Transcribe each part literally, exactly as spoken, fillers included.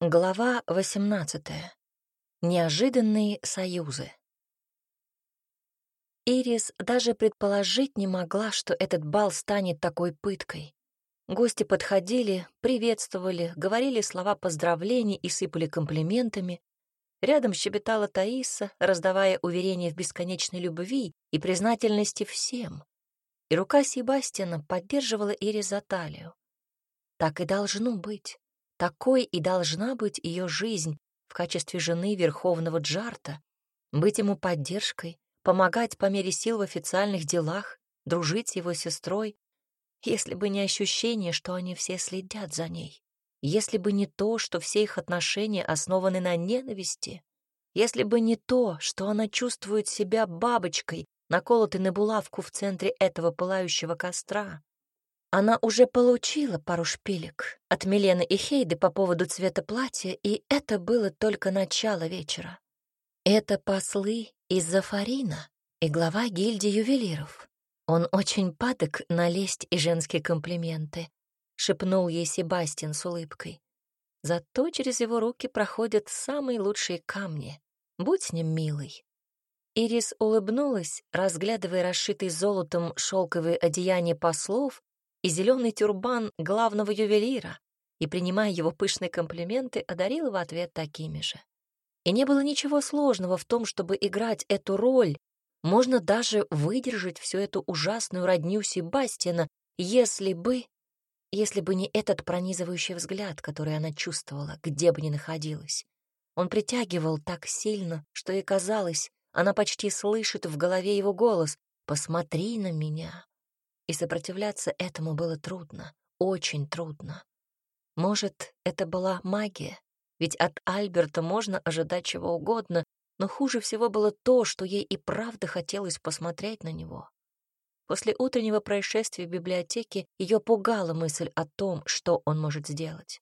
Глава восемнадцатая. Неожиданные союзы. Ирис даже предположить не могла, что этот бал станет такой пыткой. Гости подходили, приветствовали, говорили слова поздравлений и сыпали комплиментами. Рядом щебетала Таиса, раздавая уверения в бесконечной любви и признательности всем. И рука Себастьяна поддерживала Ирис за талию. Так и должно быть. Такой и должна быть ее жизнь в качестве жены верховного Джарта, быть ему поддержкой, помогать по мере сил в официальных делах, дружить с его сестрой, если бы не ощущение, что они все следят за ней, если бы не то, что все их отношения основаны на ненависти, если бы не то, что она чувствует себя бабочкой, наколотой на булавку в центре этого пылающего костра. Она уже получила пару шпилек от Милены и Хейды по поводу цвета платья, и это было только начало вечера. Это послы из Зафарина и глава гильдии ювелиров. Он очень падок на лесть и женские комплименты, шепнул ей Себастьян с улыбкой. Зато через его руки проходят самые лучшие камни. Будь с ним милой. Ирис улыбнулась, разглядывая расшитый золотом шелковые одеяния послов и зеленый тюрбан главного ювелира, и, принимая его пышные комплименты, одарила в ответ такими же. И не было ничего сложного в том, чтобы играть эту роль. Можно даже выдержать всю эту ужасную родню Себастьяна, если бы... если бы не этот пронизывающий взгляд, который она чувствовала, где бы ни находилась. Он притягивал так сильно, что ей казалось, она почти слышит в голове его голос «Посмотри на меня». И сопротивляться этому было трудно, очень трудно. Может, это была магия, ведь от Альберта можно ожидать чего угодно, но хуже всего было то, что ей и правда хотелось посмотреть на него. После утреннего происшествия в библиотеке ее пугала мысль о том, что он может сделать.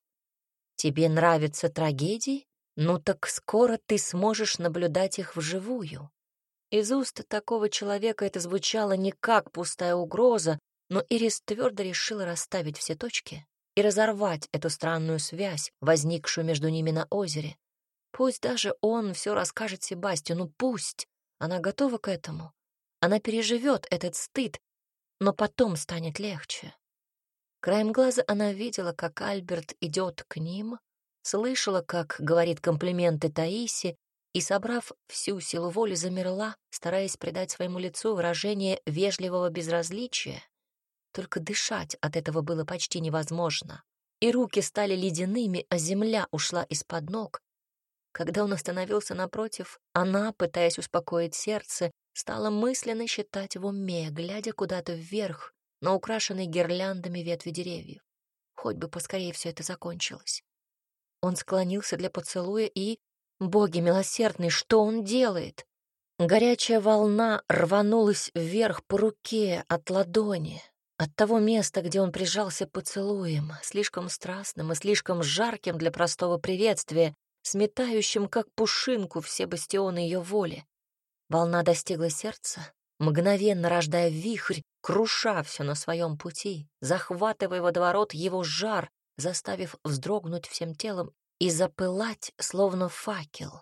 «Тебе нравятся трагедии? Ну так скоро ты сможешь наблюдать их вживую». Из уст такого человека это звучало не как пустая угроза, но Ирис твердо решила расставить все точки и разорвать эту странную связь, возникшую между ними на озере. Пусть даже он все расскажет Себастьяну, пусть. Она готова к этому. Она переживет этот стыд, но потом станет легче. Краем глаза она видела, как Альберт идет к ним, слышала, как говорит комплименты Таисе, и, собрав всю силу воли, замерла, стараясь придать своему лицу выражение вежливого безразличия. Только дышать от этого было почти невозможно, и руки стали ледяными, а земля ушла из-под ног. Когда он остановился напротив, она, пытаясь успокоить сердце, стала мысленно считать в уме, глядя куда-то вверх на украшенные гирляндами ветви деревьев. Хоть бы поскорее все это закончилось. Он склонился для поцелуя и... Боги милосердные, что он делает? Горячая волна рванулась вверх по руке от ладони, от того места, где он прижался поцелуем, слишком страстным и слишком жарким для простого приветствия, сметающим, как пушинку, все бастионы ее воли. Волна достигла сердца, мгновенно рождая вихрь, круша все на своем пути, захватывая водоворот его жар, заставив вздрогнуть всем телом и запылать, словно факел.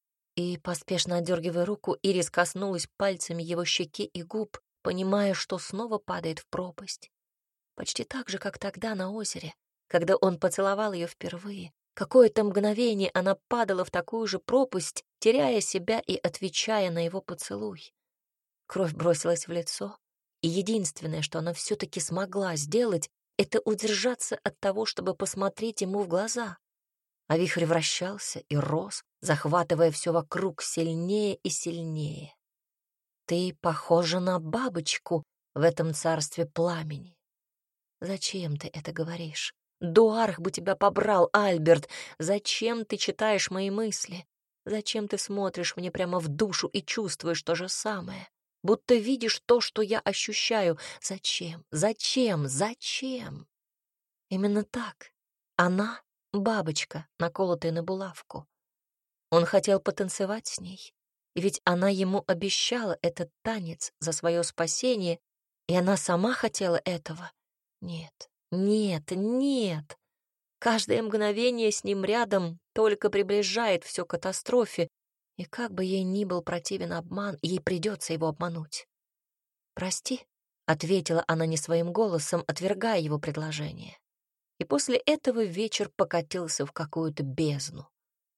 И, поспешно отдергивая руку, Ирис коснулась пальцами его щеки и губ, понимая, что снова падает в пропасть. Почти так же, как тогда на озере, когда он поцеловал ее впервые. Какое-то мгновение она падала в такую же пропасть, теряя себя и отвечая на его поцелуй. Кровь бросилась в лицо, и единственное, что она все-таки смогла сделать, это удержаться от того, чтобы посмотреть ему в глаза. А вихрь вращался и рос, захватывая все вокруг сильнее и сильнее. «Ты похожа на бабочку в этом царстве пламени». «Зачем ты это говоришь? Дуарх бы тебя побрал, Альберт! Зачем ты читаешь мои мысли? Зачем ты смотришь мне прямо в душу и чувствуешь то же самое? Будто видишь то, что я ощущаю. Зачем? Зачем? Зачем?» Именно так. Она — бабочка, наколотая на булавку. Он хотел потанцевать с ней, и ведь она ему обещала этот танец за свое спасение, и она сама хотела этого. Нет, нет, нет. Каждое мгновение с ним рядом только приближает все к катастрофе, и как бы ей ни был противен обман, ей придется его обмануть. «Прости», — ответила она не своим голосом, отвергая его предложение. И после этого вечер покатился в какую-то бездну.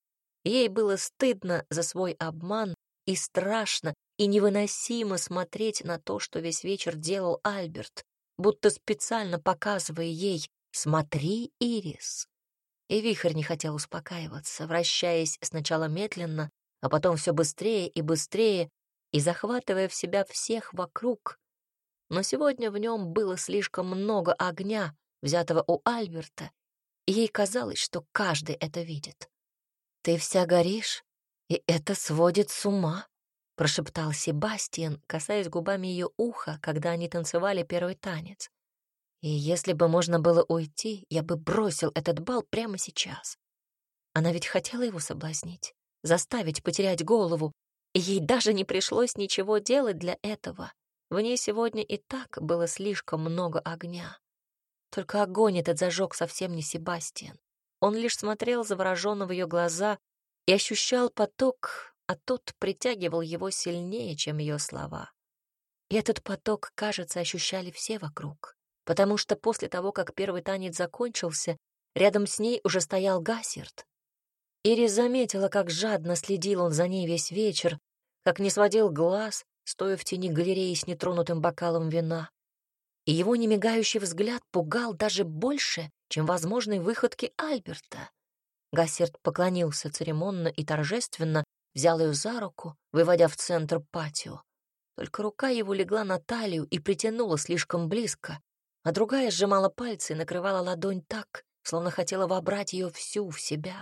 Ей было стыдно за свой обман и страшно, и невыносимо смотреть на то, что весь вечер делал Альберт, будто специально показывая ей: «Смотри, Ирис». И вихрь не хотел успокаиваться, вращаясь сначала медленно, а потом все быстрее и быстрее, и захватывая в себя всех вокруг. Но сегодня в нем было слишком много огня, взятого у Альберта, и ей казалось, что каждый это видит. «Ты вся горишь, и это сводит с ума», — прошептал Себастьян, касаясь губами ее уха, когда они танцевали первый танец. «И если бы можно было уйти, я бы бросил этот бал прямо сейчас». Она ведь хотела его соблазнить, заставить потерять голову, и ей даже не пришлось ничего делать для этого. В ней сегодня и так было слишком много огня. Только огонь этот зажег совсем не Себастьян. Он лишь смотрел завороженно в ее глаза и ощущал поток, а тот притягивал его сильнее, чем ее слова. И этот поток, кажется, ощущали все вокруг, потому что после того, как первый танец закончился, рядом с ней уже стоял Гассерд. Ирис заметила, как жадно следил он за ней весь вечер, как не сводил глаз, стоя в тени галереи с нетронутым бокалом вина. И его немигающий взгляд пугал даже больше, чем возможные выходки Альберта. Гассерд поклонился церемонно и торжественно, взял ее за руку, выводя в центр патио. Только рука его легла на талию и притянула слишком близко, а другая сжимала пальцы и накрывала ладонь так, словно хотела вобрать ее всю в себя.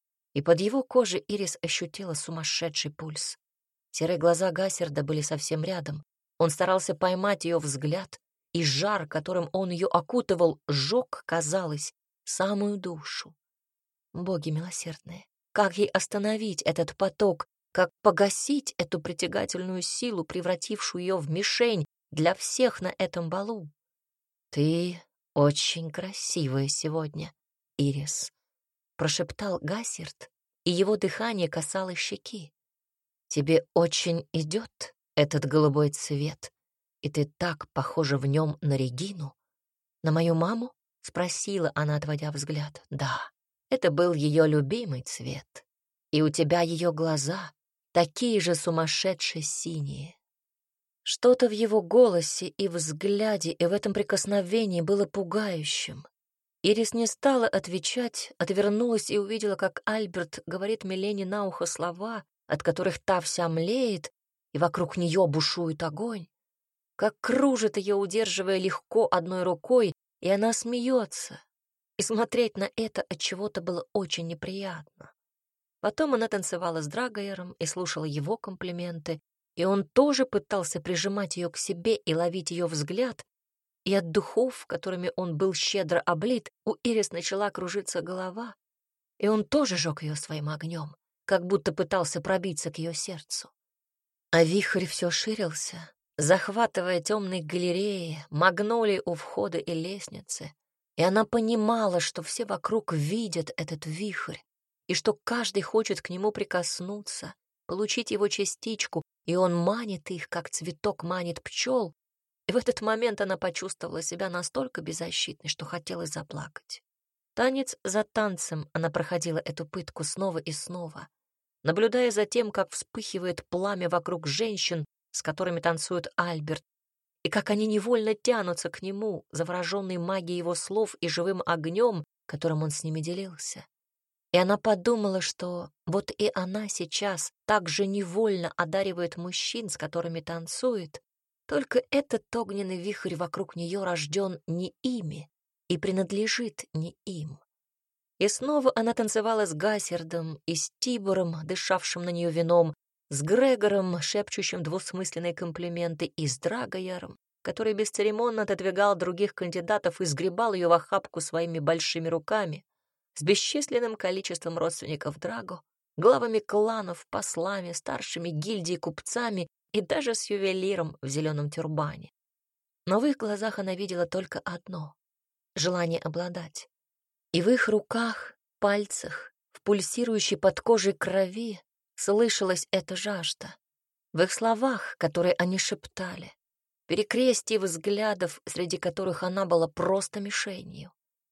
И под его кожей Ирис ощутила сумасшедший пульс. Серые глаза Гассерда были совсем рядом. Он старался поймать ее взгляд, и жар, которым он ее окутывал, жёг, казалось, самую душу. Боги милосердные, как ей остановить этот поток, как погасить эту притягательную силу, превратившую ее в мишень для всех на этом балу? «Ты очень красивая сегодня, Ирис», — прошептал Гассерд, и его дыхание касалось щеки. «Тебе очень идет этот голубой цвет, и ты так похожа в нем на Регину». «На мою маму?» — спросила она, отводя взгляд. «Да, это был ее любимый цвет. И у тебя ее глаза такие же сумасшедшие синие». Что-то в его голосе и взгляде, и в этом прикосновении было пугающим. Ирис не стала отвечать, отвернулась и увидела, как Альберт говорит Милене на ухо слова, от которых та вся млеет, и вокруг нее бушует огонь. Как кружит ее, удерживая легко одной рукой, и она смеется. И смотреть на это от чего-то было очень неприятно. Потом она танцевала с Драгоером и слушала его комплименты, и он тоже пытался прижимать ее к себе и ловить ее взгляд, и от духов, которыми он был щедро облит, у Ирис начала кружиться голова, и он тоже жег ее своим огнем, как будто пытался пробиться к ее сердцу. А вихрь все ширился, захватывая темные галереи, магнолии у входа и лестницы, и она понимала, что все вокруг видят этот вихрь, и что каждый хочет к нему прикоснуться, получить его частичку, и он манит их, как цветок манит пчел. И в этот момент она почувствовала себя настолько беззащитной, что хотелось заплакать. Танец за танцем она проходила эту пытку снова и снова, наблюдая за тем, как вспыхивает пламя вокруг женщин, с которыми танцует Альберт, и как они невольно тянутся к нему, завороженные магией его слов и живым огнем, которым он с ними делился. И она подумала, что вот и она сейчас так же невольно одаривает мужчин, с которыми танцует, только этот огненный вихрь вокруг нее рожден не ими и принадлежит не им. И снова она танцевала с Гассердом и с Тибором, дышавшим на нее вином, с Грегором, шепчущим двусмысленные комплименты, и с Драгояром, который бесцеремонно отодвигал других кандидатов и сгребал ее в охапку своими большими руками, с бесчисленным количеством родственников Драго, главами кланов, послами, старшими гильдий, купцами и даже с ювелиром в зеленом тюрбане. Но в их глазах она видела только одно — желание обладать. И в их руках, пальцах, в пульсирующей под кожей крови слышалась эта жажда. В их словах, которые они шептали, перекрестие взглядов, среди которых она была просто мишенью.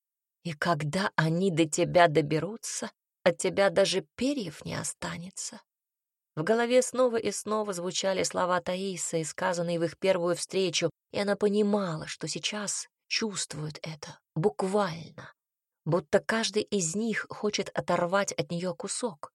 И когда они до тебя доберутся, от тебя даже перьев не останется. В голове снова и снова звучали слова Таисы, сказанные в их первую встречу, и она понимала, что сейчас чувствует это буквально, будто каждый из них хочет оторвать от нее кусок.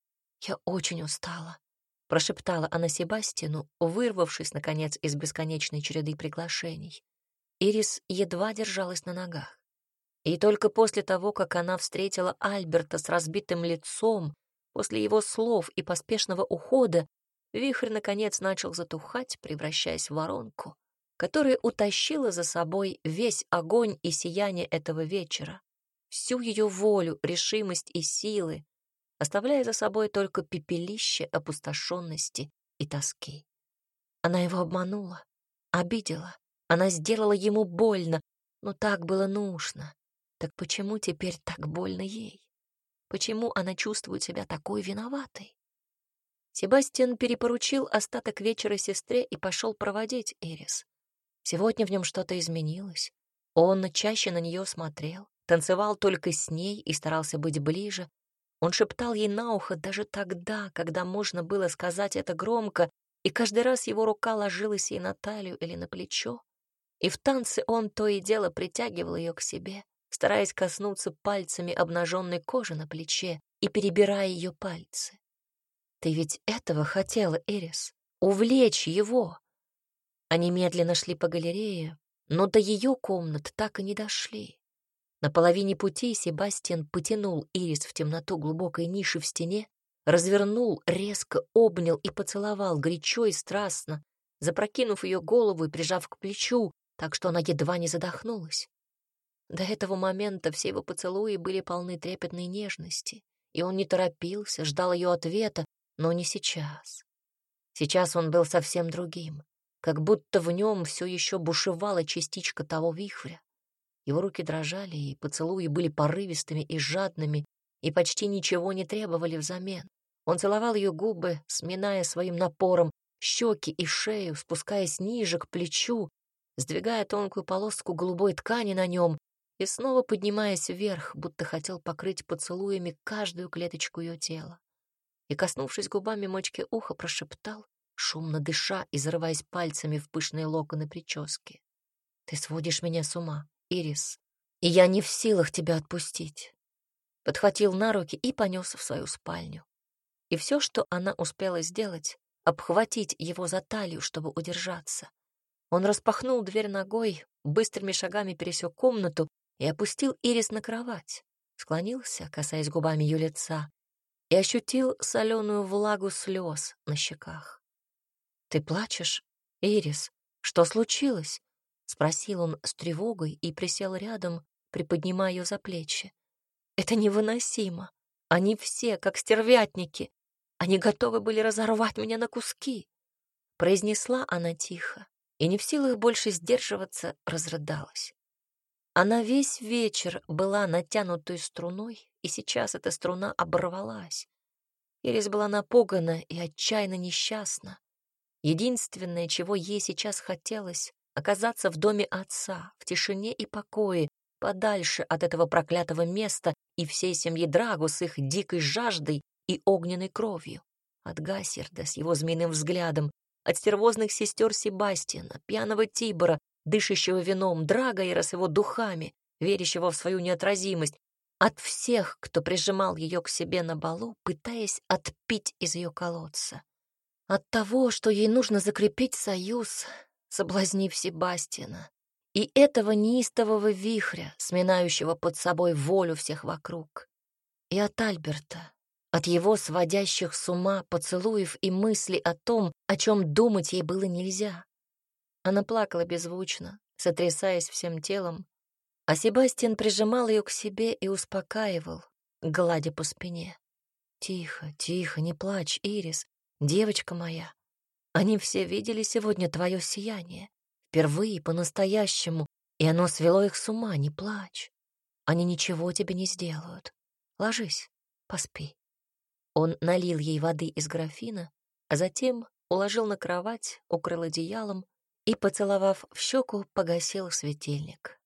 «Я очень устала», — прошептала она Себастину, вырвавшись, наконец, из бесконечной череды приглашений. Ирис едва держалась на ногах. И только после того, как она встретила Альберта с разбитым лицом, после его слов и поспешного ухода, вихрь, наконец, начал затухать, превращаясь в воронку, которая утащила за собой весь огонь и сияние этого вечера, всю ее волю, решимость и силы, оставляя за собой только пепелище опустошенности и тоски. Она его обманула, обидела, она сделала ему больно, но так было нужно. Так почему теперь так больно ей? Почему она чувствует себя такой виноватой? Себастьян перепоручил остаток вечера сестре и пошел проводить Ирис. Сегодня в нем что-то изменилось. Он чаще на нее смотрел, танцевал только с ней и старался быть ближе. Он шептал ей на ухо даже тогда, когда можно было сказать это громко, и каждый раз его рука ложилась ей на талию или на плечо. И в танце он то и дело притягивал ее к себе, стараясь коснуться пальцами обнаженной кожи на плече и перебирая ее пальцы. «Ты ведь этого хотела, Эрис? Увлечь его!» Они медленно шли по галерее, но до ее комнат так и не дошли. На половине пути Себастьян потянул Ирис в темноту глубокой ниши в стене, развернул, резко обнял и поцеловал горячо и страстно, запрокинув ее голову и прижав к плечу, так что она едва не задохнулась. До этого момента все его поцелуи были полны трепетной нежности, и он не торопился, ждал ее ответа, но не сейчас. Сейчас он был совсем другим, как будто в нем все еще бушевала частичка того вихря. Его руки дрожали, и поцелуи были порывистыми и жадными, и почти ничего не требовали взамен. Он целовал ее губы, сминая своим напором щеки и шею, спускаясь ниже к плечу, сдвигая тонкую полоску голубой ткани на нем, и снова поднимаясь вверх, будто хотел покрыть поцелуями каждую клеточку ее тела. И, коснувшись губами мочки уха, прошептал, шумно дыша и зарываясь пальцами в пышные локоны прически: «Ты сводишь меня с ума, Ирис, и я не в силах тебя отпустить». Подхватил на руки и понес в свою спальню. И все, что она успела сделать, обхватить его за талию, чтобы удержаться. Он распахнул дверь ногой, быстрыми шагами пересек комнату и опустил Ирис на кровать, склонился, касаясь губами ее лица, и ощутил соленую влагу слез на щеках. «Ты плачешь, Ирис? Что случилось?» — спросил он с тревогой и присел рядом, приподнимая ее за плечи. «Это невыносимо. Они все, как стервятники. Они готовы были разорвать меня на куски», — произнесла она тихо, и не в силах больше сдерживаться, разрыдалась. Она весь вечер была натянутой струной, и сейчас эта струна оборвалась. Ирис была напугана и отчаянно несчастна. Единственное, чего ей сейчас хотелось — оказаться в доме отца, в тишине и покое, подальше от этого проклятого места и всей семьи Драгу с их дикой жаждой и огненной кровью. От Гасерда с его змеиным взглядом, от стервозных сестер Себастьяна, пьяного Тибора, дышащего вином, Драгоера с его духами, верящего в свою неотразимость, от всех, кто прижимал ее к себе на балу, пытаясь отпить из ее колодца. От того, что ей нужно закрепить союз, соблазнив Себастьяна, и этого неистового вихря, сминающего под собой волю всех вокруг. И от Альберта, от его сводящих с ума поцелуев и мыслей о том, о чем думать ей было нельзя. Она плакала беззвучно, сотрясаясь всем телом, а Себастьян прижимал ее к себе и успокаивал, гладя по спине. «Тихо, тихо, не плачь, Ирис, девочка моя. Они все видели сегодня твое сияние, впервые по-настоящему, и оно свело их с ума, не плачь. Они ничего тебе не сделают. Ложись, поспи». Он налил ей воды из графина, а затем уложил на кровать, укрыл одеялом и, поцеловав в щеку, погасил светильник.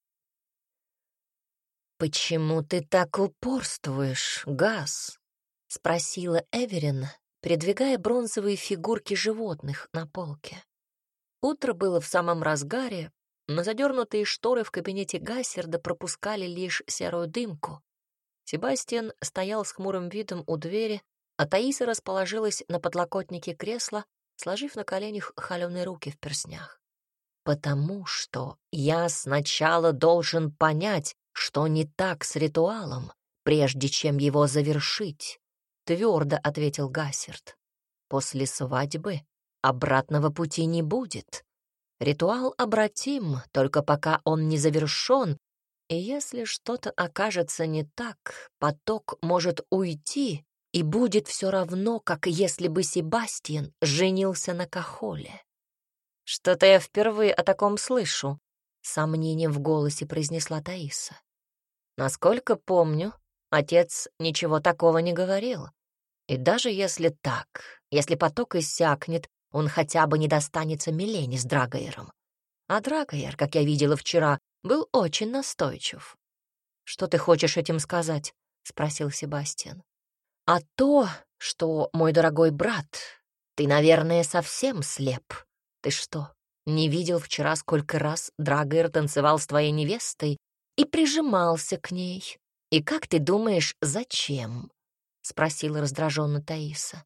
«Почему ты так упорствуешь, Газ?» — спросила Эверин, передвигая бронзовые фигурки животных на полке. Утро было в самом разгаре, но задернутые шторы в кабинете Гассерда пропускали лишь серую дымку. Себастьян стоял с хмурым видом у двери, а Таиса расположилась на подлокотнике кресла, сложив на коленях холеные руки в перстнях. «Потому что я сначала должен понять, что не так с ритуалом, прежде чем его завершить», — твердо ответил Гассерд. «После свадьбы обратного пути не будет. Ритуал обратим, только пока он не завершен, и если что-то окажется не так, поток может уйти, и будет все равно, как если бы Себастьян женился на Кахоле». «Что-то я впервые о таком слышу», — с сомнением в голосе произнесла Таиса. «Насколько помню, отец ничего такого не говорил. И даже если так, если поток иссякнет, он хотя бы не достанется Милене с Драгоером. А Драгоер, как я видела вчера, был очень настойчив». «Что ты хочешь этим сказать?» — спросил Себастьян. «А то, что, мой дорогой брат, ты, наверное, совсем слеп. Ты что, не видел вчера, сколько раз Драгоер танцевал с твоей невестой и прижимался к ней? И как ты думаешь, зачем?» — спросила раздраженно Таиса.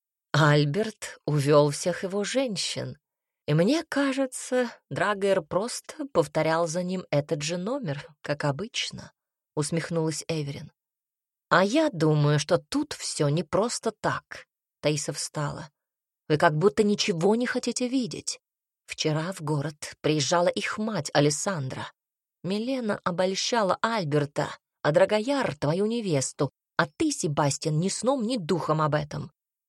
«Альберт увел всех его женщин, и мне кажется, Драгоер просто повторял за ним этот же номер, как обычно», — усмехнулась Эверин. «А я думаю, что тут все не просто так», — Таиса встала. «Вы как будто ничего не хотите видеть. Вчера в город приезжала их мать Алессандра. Милена обольщала Альберта, а Драгояр — твою невесту, а ты, Себастьян, ни сном, ни духом об этом.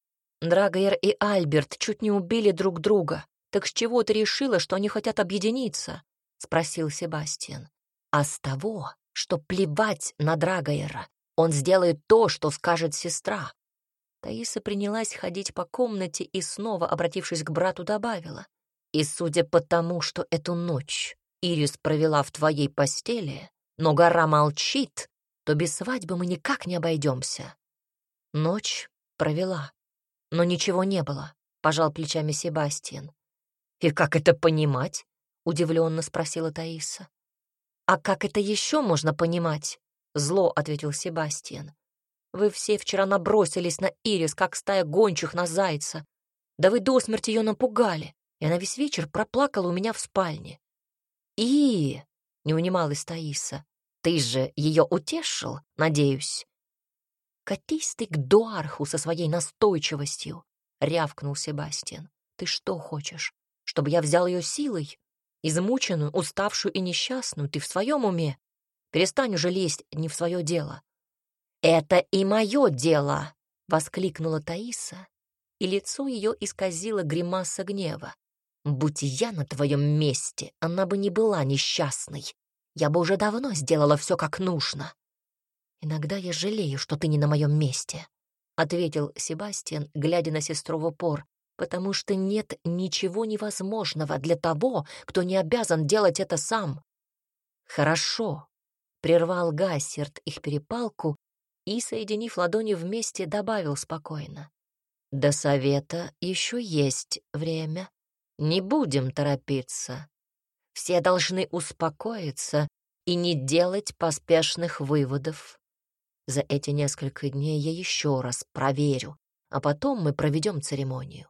Драгояр и Альберт чуть не убили друг друга. Так с чего ты решила, что они хотят объединиться?» — спросил Себастьян. «А с того, что плевать на Драгояра. Он сделает то, что скажет сестра». Таиса принялась ходить по комнате и, снова обратившись к брату, добавила: «И судя по тому, что эту ночь Ирис провела в твоей постели, но гора молчит, то без свадьбы мы никак не обойдемся». «Ночь провела, но ничего не было», — пожал плечами Себастьян. «И как это понимать?» — удивленно спросила Таиса. «А как это еще можно понимать?» — зло ответил Себастьян. «Вы все вчера набросились на Ирис, как стая гончих на зайца. Да вы до смерти ее напугали, и она весь вечер проплакала у меня в спальне». «И...» — не унималась Таиса. «Ты же ее утешил, надеюсь?» «Катись ты к Дуарху со своей настойчивостью», — рявкнул Себастьян. «Ты что хочешь, чтобы я взял ее силой? Измученную, уставшую и несчастную, ты в своем уме? Перестань уже лезть не в свое дело». «Это и мое дело!» — воскликнула Таиса, и лицо ее исказило гримаса гнева. «Будь я на твоем месте, она бы не была несчастной. Я бы уже давно сделала все как нужно». «Иногда я жалею, что ты не на моем месте», — ответил Себастьян, глядя на сестру в упор, «потому что нет ничего невозможного для того, кто не обязан делать это сам». «Хорошо», — прервал Гассерд их перепалку и, соединив ладони вместе, добавил спокойно: «До совета еще есть время. Не будем торопиться. Все должны успокоиться и не делать поспешных выводов. За эти несколько дней я еще раз проверю, а потом мы проведем церемонию».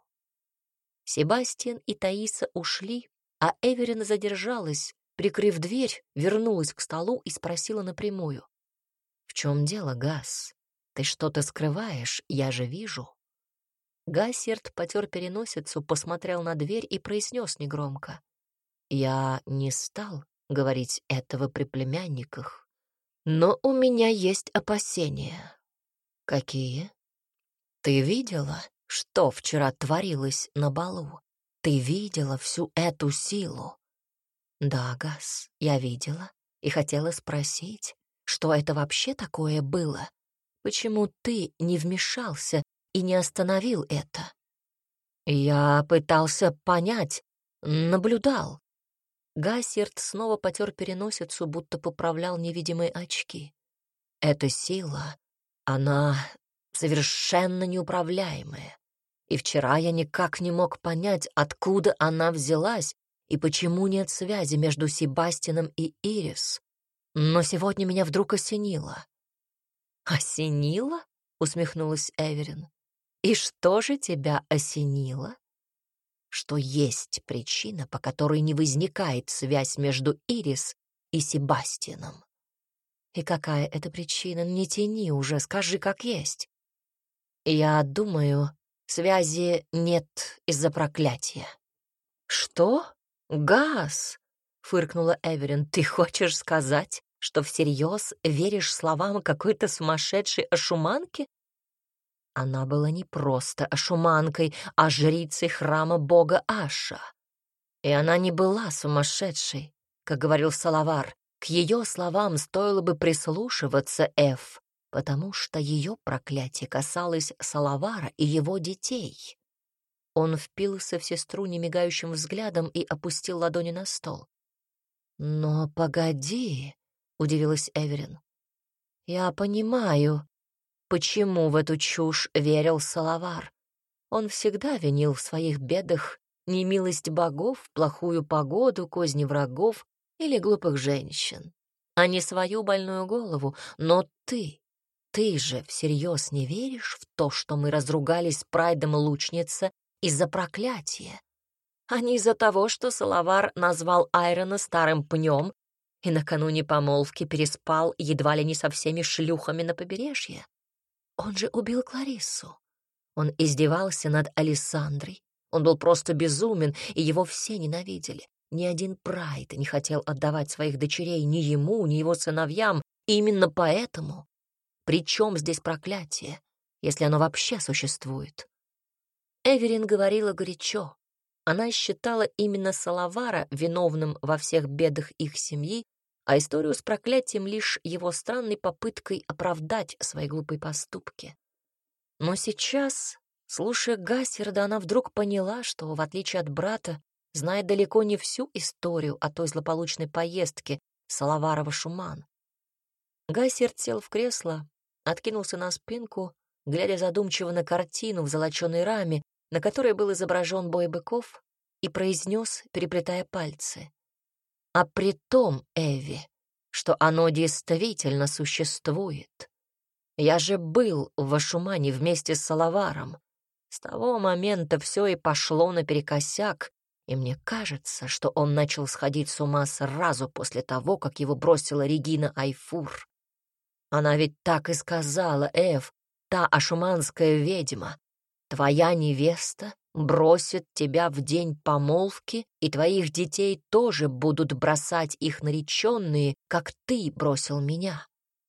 Себастьян и Таиса ушли, а Эверина задержалась, прикрыв дверь, вернулась к столу и спросила напрямую: «В чем дело, Гас? Ты что-то скрываешь, я же вижу». Гассерд потер переносицу, посмотрел на дверь и произнес негромко: «Я не стал говорить этого при племянниках, но у меня есть опасения». «Какие?» «Ты видела, что вчера творилось на балу? Ты видела всю эту силу?» «Да, Гас, я видела и хотела спросить, что это вообще такое было? Почему ты не вмешался и не остановил это? Я пытался понять, наблюдал. Гассерд снова потер переносицу, будто поправлял невидимые очки. Эта сила, она совершенно неуправляемая. И вчера я никак не мог понять, откуда она взялась и почему нет связи между Себастьяном и Ирис. Но сегодня меня вдруг осенило. «Осенило?» — усмехнулась Эверин. «И что же тебя осенило?» «Что есть причина, по которой не возникает связь между Ирис и Себастьяном». «И какая это причина? Не тяни уже, скажи, как есть». «Я думаю, связи нет из-за проклятия». «Что? Газ?» — фыркнула Эверин. «Ты хочешь сказать, что всерьез веришь словам какой-то сумасшедшей ашуманки?» Она была не просто ашуманкой, а жрицей храма бога Аша. И она не была сумасшедшей, как говорил Салавар. К ее словам стоило бы прислушиваться, Эф, потому что ее проклятие касалось Салавара и его детей. Он впился в сестру немигающим взглядом и опустил ладони на стол. «Но погоди», — удивилась Эверин. «Я понимаю, почему в эту чушь верил Салавар. Он всегда винил в своих бедах немилость богов, плохую погоду, козни врагов или глупых женщин, а не свою больную голову. Но ты, ты же всерьез не веришь в то, что мы разругались с Прайдом лучница из-за проклятия, а не из-за того, что Салавар назвал Айрона старым пнем и накануне помолвки переспал едва ли не со всеми шлюхами на побережье? Он же убил Клариссу. Он издевался над Алессандрой. Он был просто безумен, и его все ненавидели. Ни один Прайд не хотел отдавать своих дочерей ни ему, ни его сыновьям. И именно поэтому... При чем здесь проклятие, если оно вообще существует? Эверин говорила горячо. Она считала именно Салавара виновным во всех бедах их семьи, а историю с проклятием лишь его странной попыткой оправдать свои глупые поступки. Но сейчас, слушая Гассерда, она вдруг поняла, что, в отличие от брата, знает далеко не всю историю о той злополучной поездке Салавара в Ашуман. Гассерд сел в кресло, откинулся на спинку, глядя задумчиво на картину в золоченой раме, на которой был изображен бой быков, и произнес, переплетая пальцы: «А при том, Эви, что оно действительно существует. Я же был в Ашумане вместе с Салаваром. С того момента все и пошло наперекосяк, и мне кажется, что он начал сходить с ума сразу после того, как его бросила Регина Айфур. Она ведь так и сказала, Эв, та ашуманская ведьма. Твоя невеста бросит тебя в день помолвки, и твоих детей тоже будут бросать их нареченные, как ты бросил меня».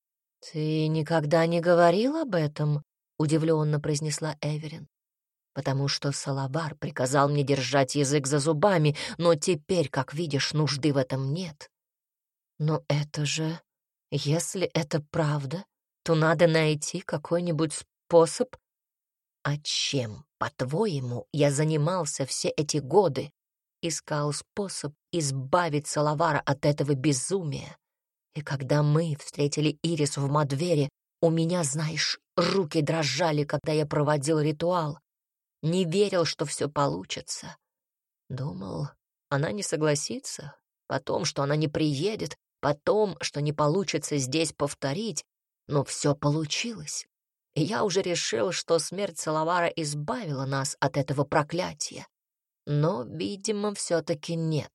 «Ты никогда не говорил об этом?» — удивленно произнесла Эверин. «Потому что Салавар приказал мне держать язык за зубами, но теперь, как видишь, нужды в этом нет». «Но это же... Если это правда, то надо найти какой-нибудь способ...» «А чем, по-твоему, я занимался все эти годы? Искал способ избавить Салавара от этого безумия. И когда мы встретили Ирис в Мадвере, у меня, знаешь, руки дрожали, когда я проводил ритуал. Не верил, что все получится. Думал, она не согласится, потом, что она не приедет, потом, что не получится здесь повторить, но все получилось. И я уже решил, что смерть Салавара избавила нас от этого проклятия. Но, видимо, все-таки нет.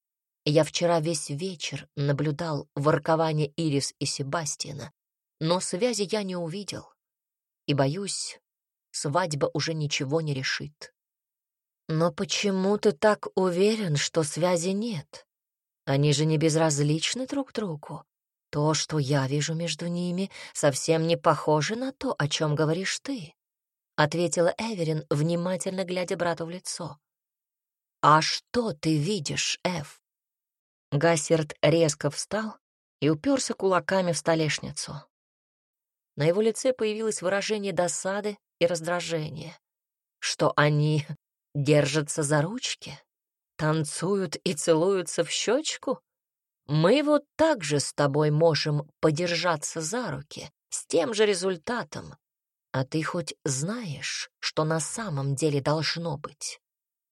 Я вчера весь вечер наблюдал воркование Ирис и Себастьяна, но связи я не увидел. И, боюсь, свадьба уже ничего не решит. Но почему ты так уверен, что связи нет? Они же не безразличны друг другу. То, что я вижу между ними, совсем не похоже на то, о чем говоришь ты, — ответила Эверин, внимательно глядя брату в лицо. «А что ты видишь, Эв?» Гассерд резко встал, и уперся кулаками в столешницу. На его лице появилось выражение досады и раздражения. Что они держатся за ручки, танцуют и целуются в щечку? Мы вот так же с тобой можем подержаться за руки, с тем же результатом. А ты хоть знаешь, что на самом деле должно быть?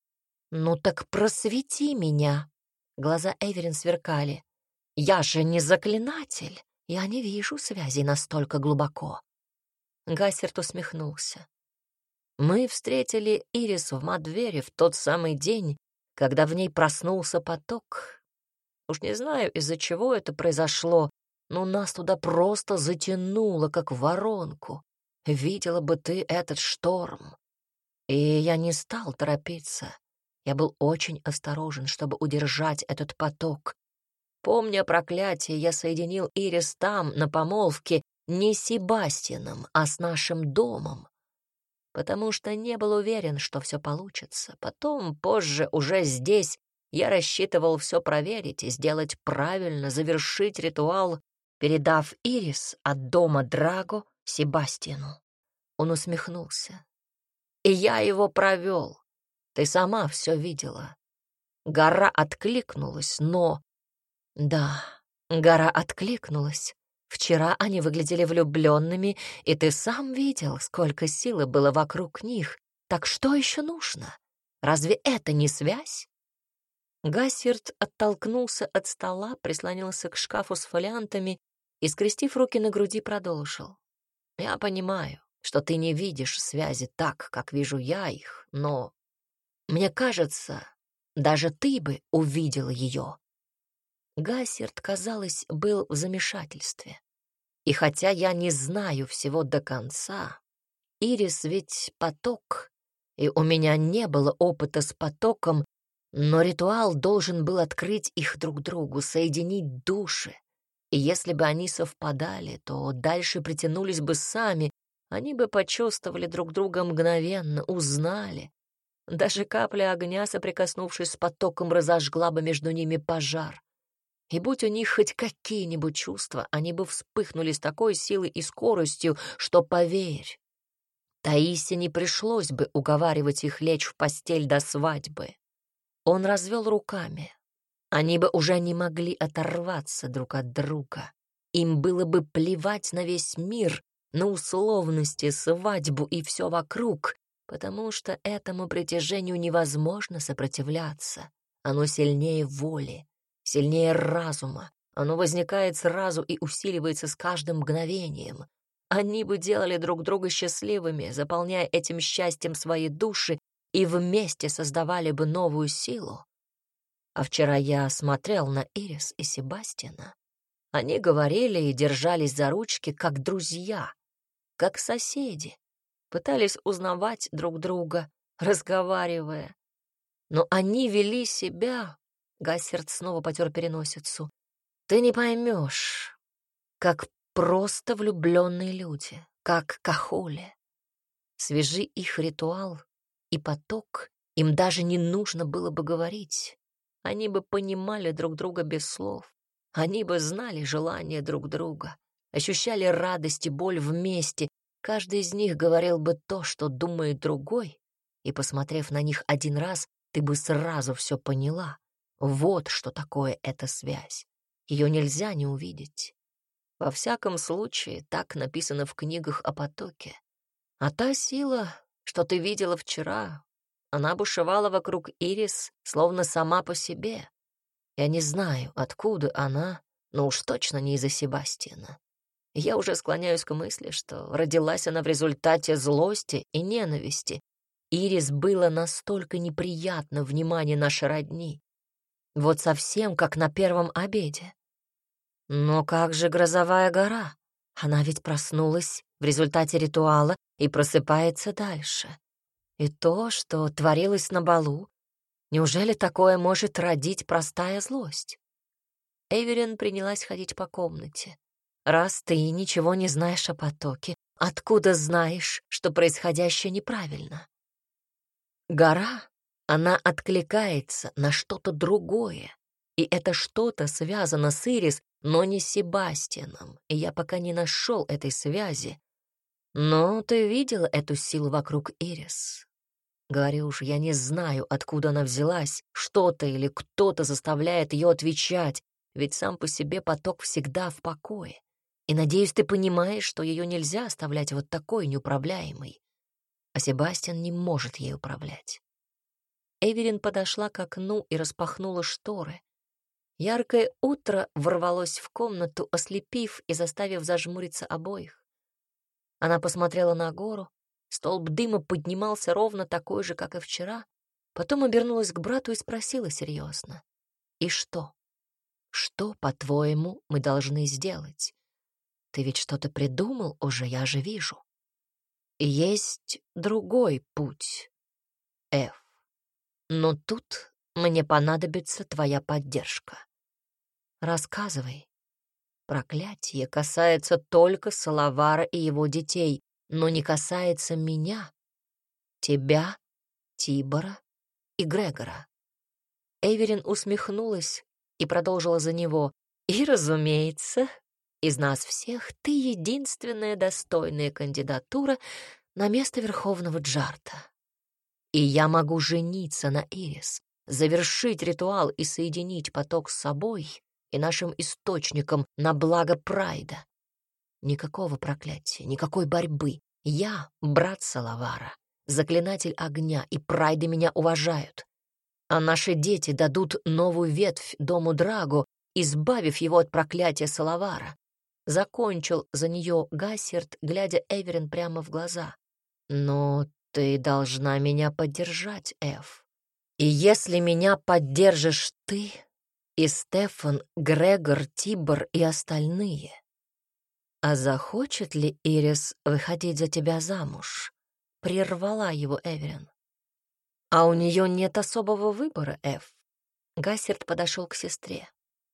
Ну так просвети меня. Глаза Эверин сверкали. Я же не заклинатель. Я не вижу связей настолько глубоко. Гассерт усмехнулся. Мы встретили Ирис в Мадвере в тот самый день, когда в ней проснулся поток. Уж не знаю, из-за чего это произошло, но нас туда просто затянуло, как в воронку. Видела бы ты этот шторм. И я не стал торопиться. Я был очень осторожен, чтобы удержать этот поток. Помня проклятие, я соединил Ирис там, на помолвке, не с Себастьяном, а с нашим домом, потому что не был уверен, что все получится. Потом, позже, уже здесь, я рассчитывал все проверить и сделать правильно, завершить ритуал, передав Ирис от дома Драго Себастьяну. Он усмехнулся. И я его провел. Ты сама все видела. Гора откликнулась, но... Да, гора откликнулась. Вчера они выглядели влюбленными, и ты сам видел, сколько силы было вокруг них. Так что еще нужно? Разве это не связь? Гассерт оттолкнулся от стола, прислонился к шкафу с фолиантами и, скрестив руки на груди, продолжил. Я понимаю, что ты не видишь связи так, как вижу я их, но, мне кажется, даже ты бы увидел ее. Гассерт, казалось, был в замешательстве. И хотя я не знаю всего до конца, Ирис ведь поток, и у меня не было опыта с потоком, но ритуал должен был открыть их друг другу, соединить души. И если бы они совпадали, то дальше притянулись бы сами, они бы почувствовали друг друга мгновенно, узнали. Даже капля огня, соприкоснувшись с потоком, разожгла бы между ними пожар. И будь у них хоть какие-нибудь чувства, они бы вспыхнули с такой силой и скоростью, что, поверь, Таисе не пришлось бы уговаривать их лечь в постель до свадьбы. Он развел руками. Они бы уже не могли оторваться друг от друга. Им было бы плевать на весь мир, на условности, свадьбу и все вокруг, потому что этому притяжению невозможно сопротивляться. Оно сильнее воли, сильнее разума. Оно возникает сразу и усиливается с каждым мгновением. Они бы делали друг друга счастливыми, заполняя этим счастьем свои души, и вместе создавали бы новую силу. А вчера я смотрел на Ирис и Себастьяна. Они говорили и держались за ручки, как друзья, как соседи, пытались узнавать друг друга, разговаривая. Но они вели себя... Гассерт снова потер переносицу. Ты не поймешь, как просто влюбленные люди, как кахули. Свяжи их ритуал и поток, им даже не нужно было бы говорить. Они бы понимали друг друга без слов. Они бы знали желание друг друга, ощущали радость и боль вместе. Каждый из них говорил бы то, что думает другой, и, посмотрев на них один раз, ты бы сразу все поняла. Вот что такое эта связь. Ее нельзя не увидеть. Во всяком случае, так написано в книгах о потоке. А та сила, что ты видела вчера, она бушевала вокруг Ирис, словно сама по себе. Я не знаю, откуда она, но уж точно не из-за Себастьяна. Я уже склоняюсь к мысли, что родилась она в результате злости и ненависти. Ирис было настолько неприятно внимание нашей родни. Вот совсем как на первом обеде. Но как же грозовая гора? Она ведь проснулась в результате ритуала и просыпается дальше. И то, что творилось на балу, неужели такое может родить простая злость? Эверин принялась ходить по комнате. Раз ты ничего не знаешь о потоке, откуда знаешь, что происходящее неправильно? Гора, она откликается на что-то другое, и это что-то связано с Ирис но не с Себастьяном, и я пока не нашел этой связи. Но ты видела эту силу вокруг Ирис? Говорю уж, я не знаю, откуда она взялась. Что-то или кто-то заставляет ее отвечать, ведь сам по себе поток всегда в покое. И, надеюсь, ты понимаешь, что ее нельзя оставлять вот такой неуправляемой. А Себастьян не может ей управлять. Эверин подошла к окну и распахнула шторы. Яркое утро ворвалось в комнату, ослепив и заставив зажмуриться обоих. Она посмотрела на гору. Столб дыма поднимался ровно такой же, как и вчера. Потом обернулась к брату и спросила серьезно. «И что? Что, по-твоему, мы должны сделать? Ты ведь что-то придумал уже, я же вижу. Есть другой путь, Эф. Но тут мне понадобится твоя поддержка. Рассказывай. Проклятие касается только Салавара и его детей, но не касается меня, тебя, Тибора и Грегора». Эверин усмехнулась и продолжила за него. «И, разумеется, из нас всех ты единственная достойная кандидатура на место Верховного Джарта. И я могу жениться на Ирис, завершить ритуал и соединить поток с собой и нашим источником на благо Прайда. Никакого проклятия, никакой борьбы. Я брат Салавара, заклинатель огня, и Прайды меня уважают. А наши дети дадут новую ветвь дому Драго, избавив его от проклятия Салавара. Закончил за нее Гассерт, глядя Эверин прямо в глаза. Но ты должна меня поддержать, Эф. И если меня поддержишь ты, и Стефан, Грегор, Тибор и остальные, а захочет ли Ирис выходить за тебя замуж? Прервала его Эверин. А у нее нет особого выбора, Эф. Гассерт подошел к сестре.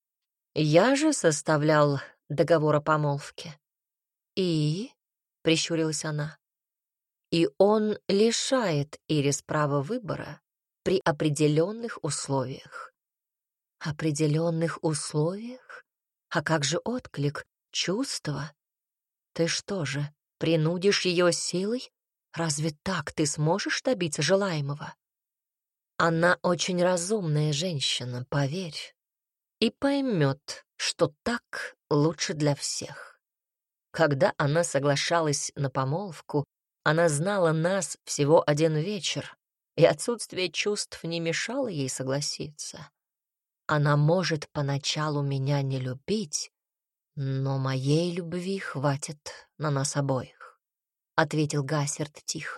Я же составлял договор о помолвке. И, прищурилась она, и он лишает Ирис права выбора при определенных условиях. Определенных условиях? А как же отклик, чувства? Ты что же, принудишь ее силой? Разве так ты сможешь добиться желаемого? Она очень разумная женщина, поверь, и поймет, что так лучше для всех. Когда она соглашалась на помолвку, она знала нас всего один вечер, и отсутствие чувств не мешало ей согласиться. Она может поначалу меня не любить, но моей любви хватит на нас обоих, — ответил Гассерт тихо.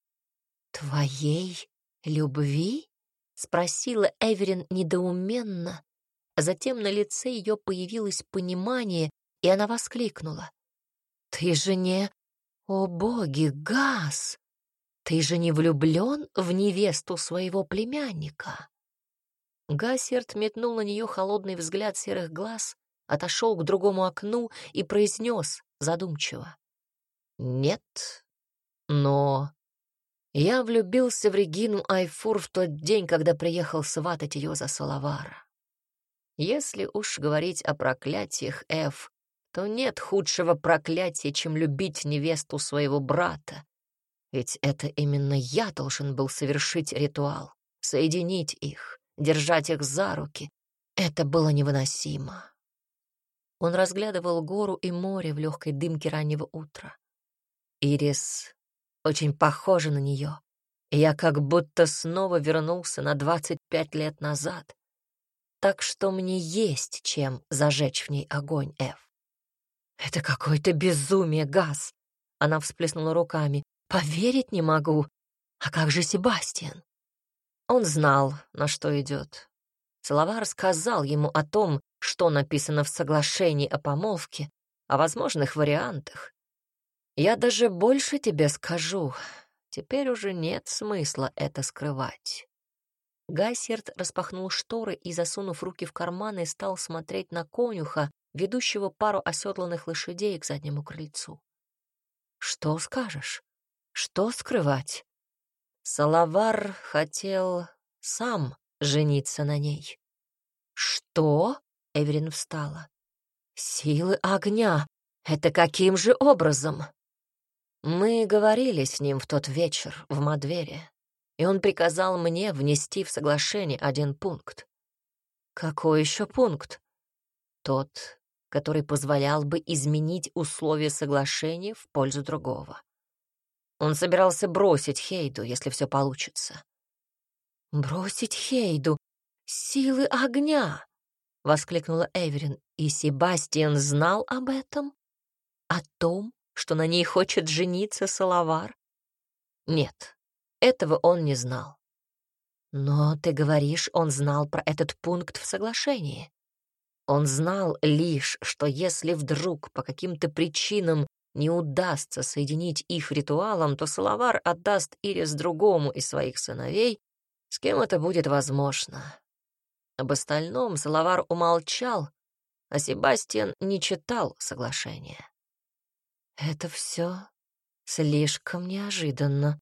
«Твоей любви?» — спросила Эверин недоуменно, а затем на лице ее появилось понимание, и она воскликнула. «Ты же не... О боги, Гас! Ты же не влюблен в невесту своего племянника?» Гассерт метнул на нее холодный взгляд серых глаз, отошел к другому окну и произнес задумчиво. «Нет, но я влюбился в Регину Айфур в тот день, когда приехал сватать ее за Салавара. Если уж говорить о проклятиях, Эф, то нет худшего проклятия, чем любить невесту своего брата. Ведь это именно я должен был совершить ритуал, соединить их, держать их за руки. Это было невыносимо». Он разглядывал гору и море в легкой дымке раннего утра. Ирис очень похожа на нее, и я как будто снова вернулся на двадцать пять лет назад. Так что мне есть чем зажечь в ней огонь, Эф. «Это какое-то безумие, Газ!» Она всплеснула руками. «Поверить не могу. А как же Себастьян?» Он знал, на что идет. Салавар сказал ему о том, что написано в соглашении о помолвке, о возможных вариантах. Я даже больше тебе скажу. Теперь уже нет смысла это скрывать. Гассерт распахнул шторы и, засунув руки в карманы, стал смотреть на конюха, ведущего пару оседланных лошадей к заднему крыльцу. «Что скажешь? Что скрывать?» Салавар хотел сам жениться на ней. «Что?» — Эверин встала. Силы огня! Это каким же образом? Мы говорили с ним в тот вечер в Мадвере, и он приказал мне внести в соглашение один пункт. Какой еще пункт? Тот, который позволял бы изменить условия соглашения в пользу другого. Он собирался бросить Хейду, если все получится. «Бросить Хейду? Силы огня!» — воскликнула Эверин. «И Себастьян знал об этом? О том, что на ней хочет жениться Салавар?» «Нет, этого он не знал. Но ты говоришь, он знал про этот пункт в соглашении. Он знал лишь, что если вдруг по каким-то причинам не удастся соединить их ритуалом, то Салавар отдаст Ирис другому из своих сыновей, с кем это будет возможно. Об остальном Салавар умолчал, а Себастьян не читал соглашения. Это все слишком неожиданно.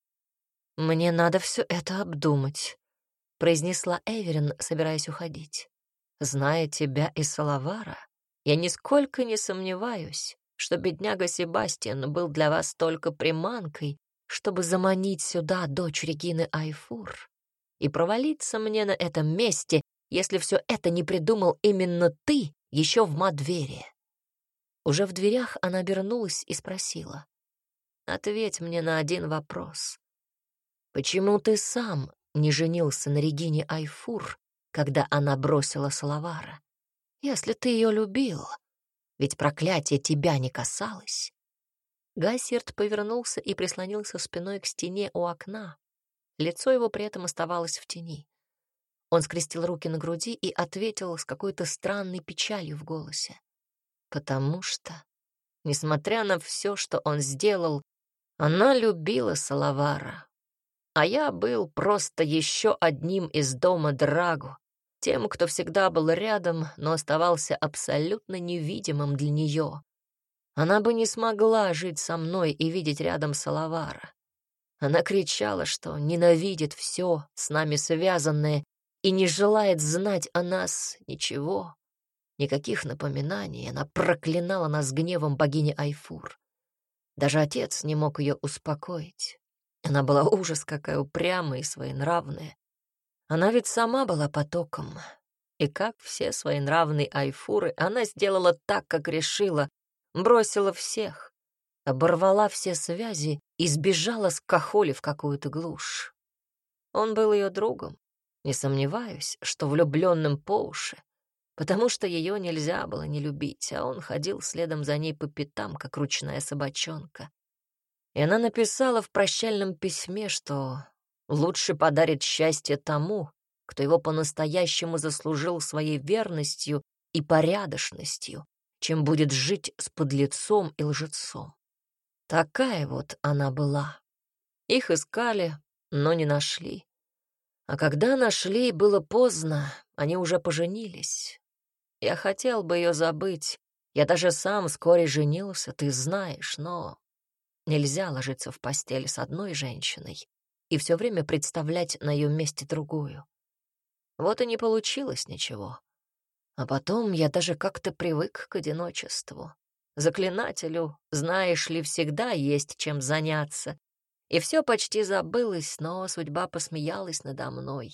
Мне надо все это обдумать, произнесла Эверин, собираясь уходить. Зная тебя и Салавара, я нисколько не сомневаюсь, что бедняга Себастьян был для вас только приманкой, чтобы заманить сюда дочь Регины Айфур и провалиться мне на этом месте, если все это не придумал именно ты еще в Мадвере. Уже в дверях она обернулась и спросила: «Ответь мне на один вопрос. Почему ты сам не женился на Регине Айфур, когда она бросила Салавара? Если ты ее любил, ведь проклятие тебя не касалось». Гассерд повернулся и прислонился спиной к стене у окна. Лицо его при этом оставалось в тени. Он скрестил руки на груди и ответил с какой-то странной печалью в голосе. «Потому что, несмотря на все, что он сделал, она любила Салавара, а я был просто еще одним из дома Драгу, тем, кто всегда был рядом, но оставался абсолютно невидимым для нее. Она бы не смогла жить со мной и видеть рядом Салавара. Она кричала, что ненавидит все с нами связанное и не желает знать о нас ничего. Никаких напоминаний. Она проклинала нас гневом богини Айфур. Даже отец не мог ее успокоить. Она была ужас какая упрямая и своенравная. Она ведь сама была потоком. И как все своенравные Айфуры, она сделала так, как решила, бросила всех, оборвала все связи и сбежала с Кахоли в какую-то глушь. Он был ее другом, не сомневаюсь, что влюбленным по уши, потому что ее нельзя было не любить, а он ходил следом за ней по пятам, как ручная собачонка. И она написала в прощальном письме, что лучше подарит счастье тому, кто его по-настоящему заслужил своей верностью и порядочностью, чем будет жить с подлецом и лжецом. Такая вот она была. Их искали, но не нашли. А когда нашли, было поздно, они уже поженились. Я хотел бы ее забыть. Я даже сам вскоре женился, ты знаешь, но нельзя ложиться в постель с одной женщиной и все время представлять на ее месте другую. Вот и не получилось ничего. А потом я даже как-то привык к одиночеству. Заклинателю, знаешь ли, всегда есть чем заняться. И все почти забылось, но судьба посмеялась надо мной.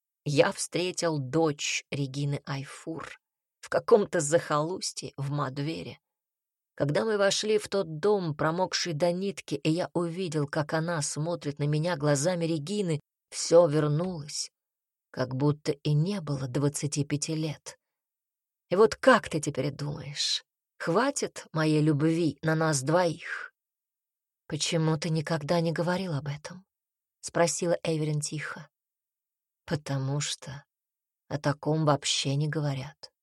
Я встретил дочь Регины Айфур в каком-то захолустье в Мадвере. Когда мы вошли в тот дом, промокший до нитки, и я увидел, как она смотрит на меня глазами Регины, все вернулось, как будто и не было двадцати пяти лет. И вот как ты теперь думаешь, хватит моей любви на нас двоих? «Почему ты никогда не говорил об этом?» — спросила Эверин тихо. «Потому что о таком вообще не говорят.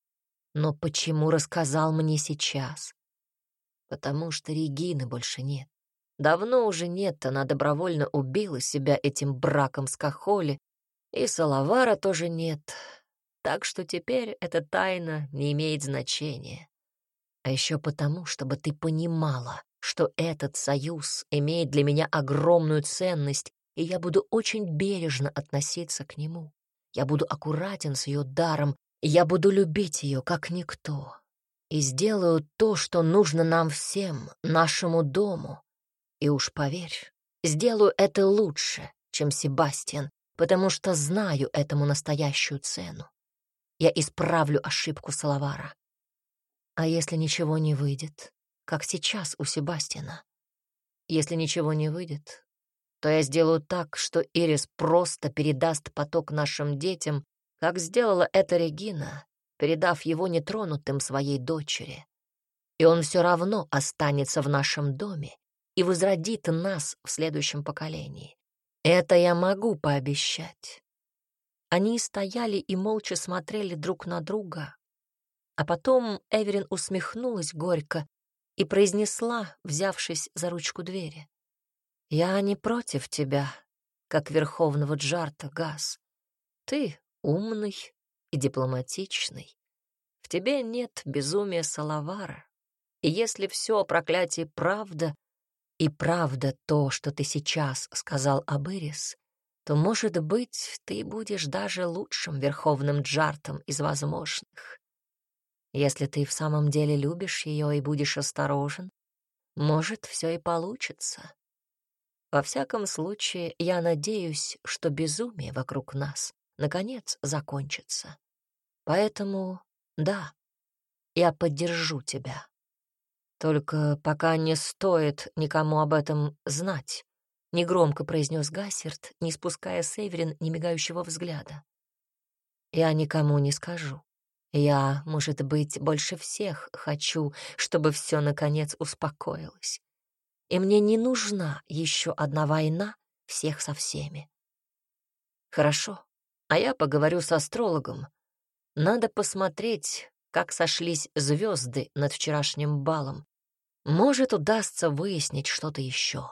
Но почему рассказал мне сейчас? Потому что Регины больше нет. Давно уже нет, она добровольно убила себя этим браком с Кахоли, и Салавара тоже нет, так что теперь эта тайна не имеет значения. А еще потому, чтобы ты понимала, что этот союз имеет для меня огромную ценность, и я буду очень бережно относиться к нему. Я буду аккуратен с ее даром, и я буду любить ее, как никто. и сделаю то, что нужно нам всем, нашему дому. И уж поверь, сделаю это лучше, чем Себастьян, потому что знаю этому настоящую цену. Я исправлю ошибку Салавара. А если ничего не выйдет, как сейчас у Себастьяна? Если ничего не выйдет, то я сделаю так, что Ирис просто передаст поток нашим детям, как сделала это Регина, передав его нетронутым своей дочери. И он все равно останется в нашем доме и возродит нас в следующем поколении. Это я могу пообещать. Они стояли и молча смотрели друг на друга, а потом Эверин усмехнулась горько и произнесла, взявшись за ручку двери: «Я не против тебя, как верховного Джарта, Гас. Ты умный и дипломатичный. В тебе нет безумия Салавара. И если все о проклятии правда, и правда то, что ты сейчас сказал об Ирис, то, может быть, ты будешь даже лучшим верховным Джартом из возможных. Если ты в самом деле любишь ее и будешь осторожен, может, все и получится. Во всяком случае, я надеюсь, что безумие вокруг нас наконец закончится. Поэтому, да, я поддержу тебя. Только пока не стоит никому об этом знать», — негромко произнес Гассерт, не спуская с Эверин немигающего взгляда. «Я никому не скажу. Я, может быть, больше всех хочу, чтобы все наконец успокоилось. И мне не нужна еще одна война всех со всеми. Хорошо, а я поговорю с астрологом. Надо посмотреть, как сошлись звезды над вчерашним балом. Может, удастся выяснить что-то еще».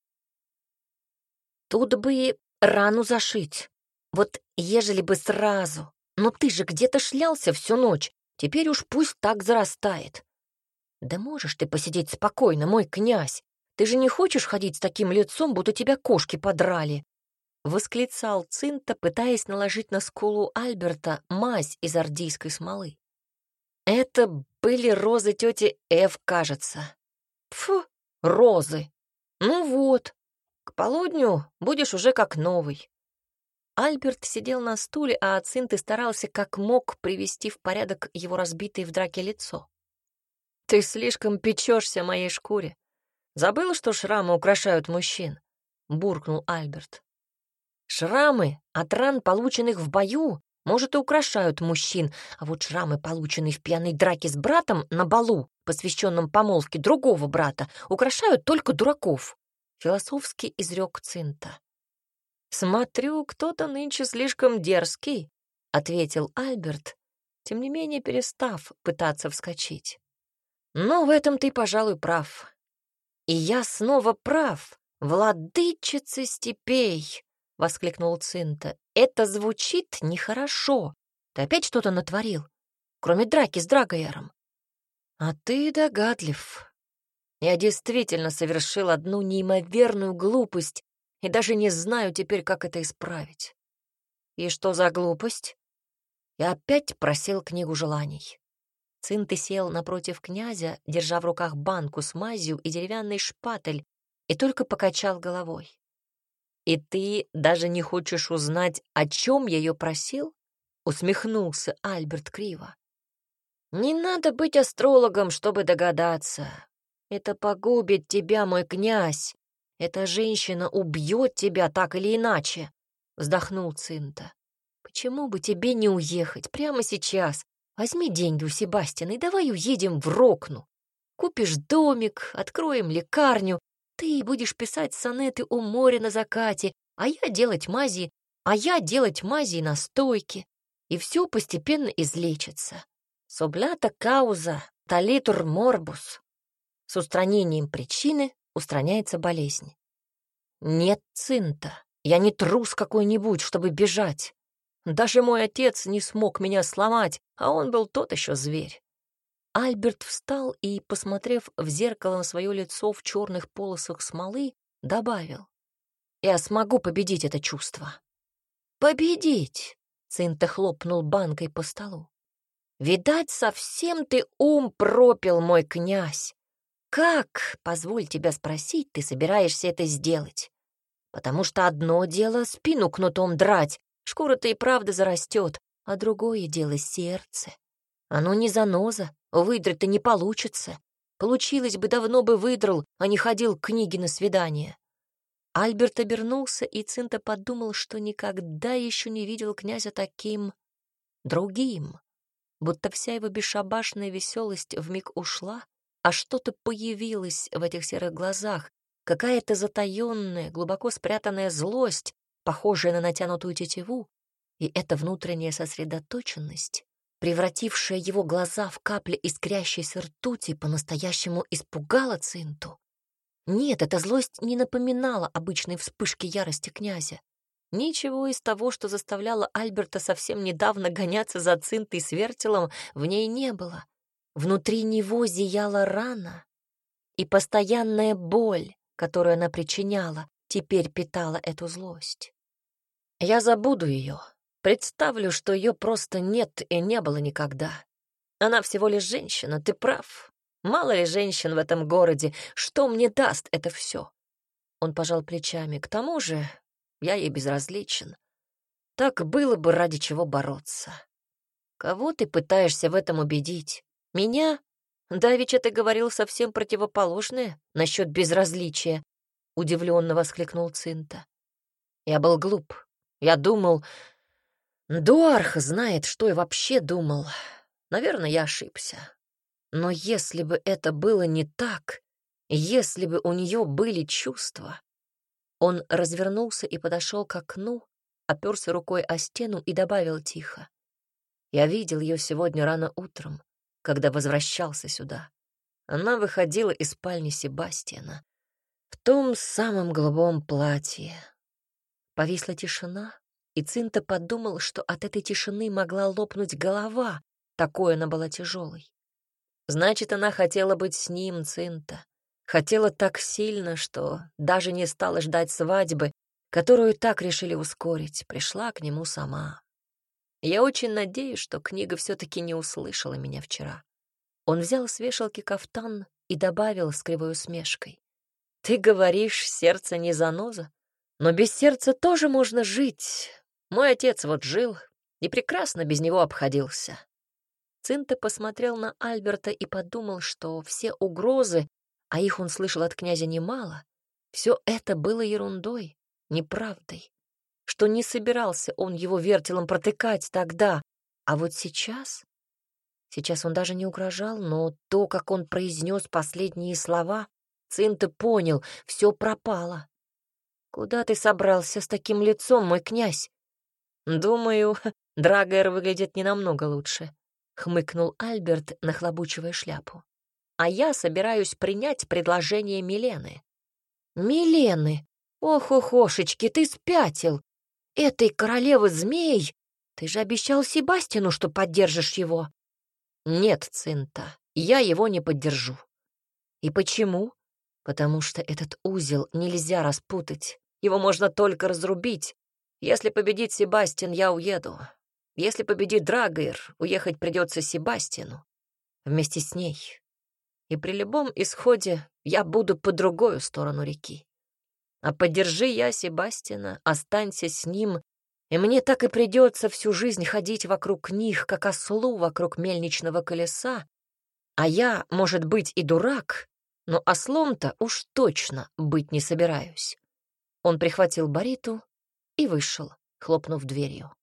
«Тут бы и рану зашить. Вот ежели бы сразу. Но ты же где-то шлялся всю ночь. Теперь уж пусть так зарастает». «Да можешь ты посидеть спокойно, мой князь. Ты же не хочешь ходить с таким лицом, будто тебя кошки подрали?» — восклицал Цинта, пытаясь наложить на скулу Альберта мазь из ордийской смолы. «Это были розы тети Эв, кажется». «Фу, розы! Ну вот, к полудню будешь уже как новый». Альберт сидел на стуле, а Ацинты старался как мог привести в порядок его разбитое в драке лицо. «Ты слишком печешься о моей шкуре. Забыл, что шрамы украшают мужчин?» — буркнул Альберт. «Шрамы от ран, полученных в бою, может, и украшают мужчин, а вот шрамы, полученные в пьяной драке с братом на балу, посвященном помолвке другого брата, украшают только дураков», — философски изрек Цинта. «Смотрю, кто-то нынче слишком дерзкий», — ответил Альберт, тем не менее перестав пытаться вскочить. «Но в этом ты, пожалуй, прав. И я снова прав, владычица степей», — воскликнул Цинта. «Это звучит нехорошо. Ты опять что-то натворил, кроме драки с Драгояром?» «А ты догадлив. Я действительно совершил одну неимоверную глупость и даже не знаю теперь, как это исправить». «И что за глупость?» Я опять просил книгу желаний. Цинты сел напротив князя, держа в руках банку с мазью и деревянный шпатель, и только покачал головой. «И ты даже не хочешь узнать, о чем я ее просил?» — усмехнулся Альберт криво. «Не надо быть астрологом, чтобы догадаться. Это погубит тебя, мой князь. Эта женщина убьет тебя так или иначе», — вздохнул Цинта. «Почему бы тебе не уехать прямо сейчас? Возьми деньги у Себастьяна и давай уедем в Рокну. Купишь домик, откроем лекарню, ты будешь писать сонеты у моря на закате, а я делать мази, а я делать мази и настойки, и все постепенно излечится. Соблята кауза, талитур морбус». С устранением причины устраняется болезнь. «Нет, Цинта, я не трус какой-нибудь, чтобы бежать. Даже мой отец не смог меня сломать, а он был тот еще зверь». Альберт встал и, посмотрев в зеркало на свое лицо в черных полосах смолы, добавил: «Я смогу победить это чувство». «Победить!» — Цинта хлопнул банкой по столу. Видать, совсем ты ум пропил, мой князь. Как, позволь тебя спросить, ты собираешься это сделать? Потому что одно дело спину кнутом драть, шкура-то и правда зарастет, а другое дело сердце. Оно не заноза, выдрать-то не получится. Получилось бы, давно бы выдрал, а не ходил к книге на свидание. Альберт обернулся, и Цинта подумал, что никогда еще не видел князя таким другим, будто вся его бесшабашная веселость вмиг ушла, а что-то появилось в этих серых глазах, какая-то затаённая, глубоко спрятанная злость, похожая на натянутую тетиву, и эта внутренняя сосредоточенность, превратившая его глаза в капли искрящейся ртути, по-настоящему испугала Цинту. Нет, эта злость не напоминала обычной вспышки ярости князя. Ничего из того, что заставляло Альберта совсем недавно гоняться за Цинтой с вертелом, в ней не было. Внутри него зияла рана, и постоянная боль, которую она причиняла, теперь питала эту злость. Я забуду ее, представлю, что ее просто нет и не было никогда. Она всего лишь женщина, ты прав. Мало ли женщин в этом городе, что мне даст это все? Он пожал плечами. К тому же я ей безразличен. Так было бы ради чего бороться. Кого ты пытаешься в этом убедить? Меня? Давеча ты говорил совсем противоположное насчет безразличия, удивленно воскликнул Цинта. Я был глуп. Я думал... Дуарх знает, что я вообще думал. Наверное, я ошибся. Но если бы это было не так, если бы у нее были чувства... Он развернулся и подошел к окну, оперся рукой о стену и добавил тихо. Я видел ее сегодня рано утром, когда возвращался сюда. Она выходила из спальни Себастьяна в том самом голубом платье. Повисла тишина, и Цинта подумал, что от этой тишины могла лопнуть голова, такой она была тяжелой. Значит, она хотела быть с ним, Цинта. Хотела так сильно, что даже не стала ждать свадьбы, которую так решили ускорить, пришла к нему сама. Я очень надеюсь, что книга все-таки не услышала меня вчера. Он взял с вешалки кафтан и добавил с кривой усмешкой. Ты говоришь, сердце не заноза, но без сердца тоже можно жить. Мой отец вот жил и прекрасно без него обходился. Цинта посмотрел на Альберта и подумал, что все угрозы, а их он слышал от князя немало, все это было ерундой, неправдой, что не собирался он его вертелом протыкать тогда, а вот сейчас... Сейчас он даже не угрожал, но то, как он произнес последние слова, Цинта понял, все пропало. «Куда ты собрался с таким лицом, мой князь?» «Думаю, Драгер выглядит не намного лучше», — хмыкнул Альберт, нахлобучивая шляпу. «А я собираюсь принять предложение Милены». «Милены? Ох-охошечки, ты спятил! Этой королевы змей! Ты же обещал Себастьяну, что поддержишь его». «Нет, Цинта, я его не поддержу». «И почему?» «Потому что этот узел нельзя распутать. Его можно только разрубить. Если победит Себастьян, я уеду. Если победит Драгер, уехать придется Себастьяну. Вместе с ней. И при любом исходе я буду по другую сторону реки. А поддержи я Себастьяна, останься с ним, и мне так и придется всю жизнь ходить вокруг них, как ослу вокруг мельничного колеса. А я, может быть, и дурак, но ослом-то уж точно быть не собираюсь». Он прихватил бариту и вышел, хлопнув дверью.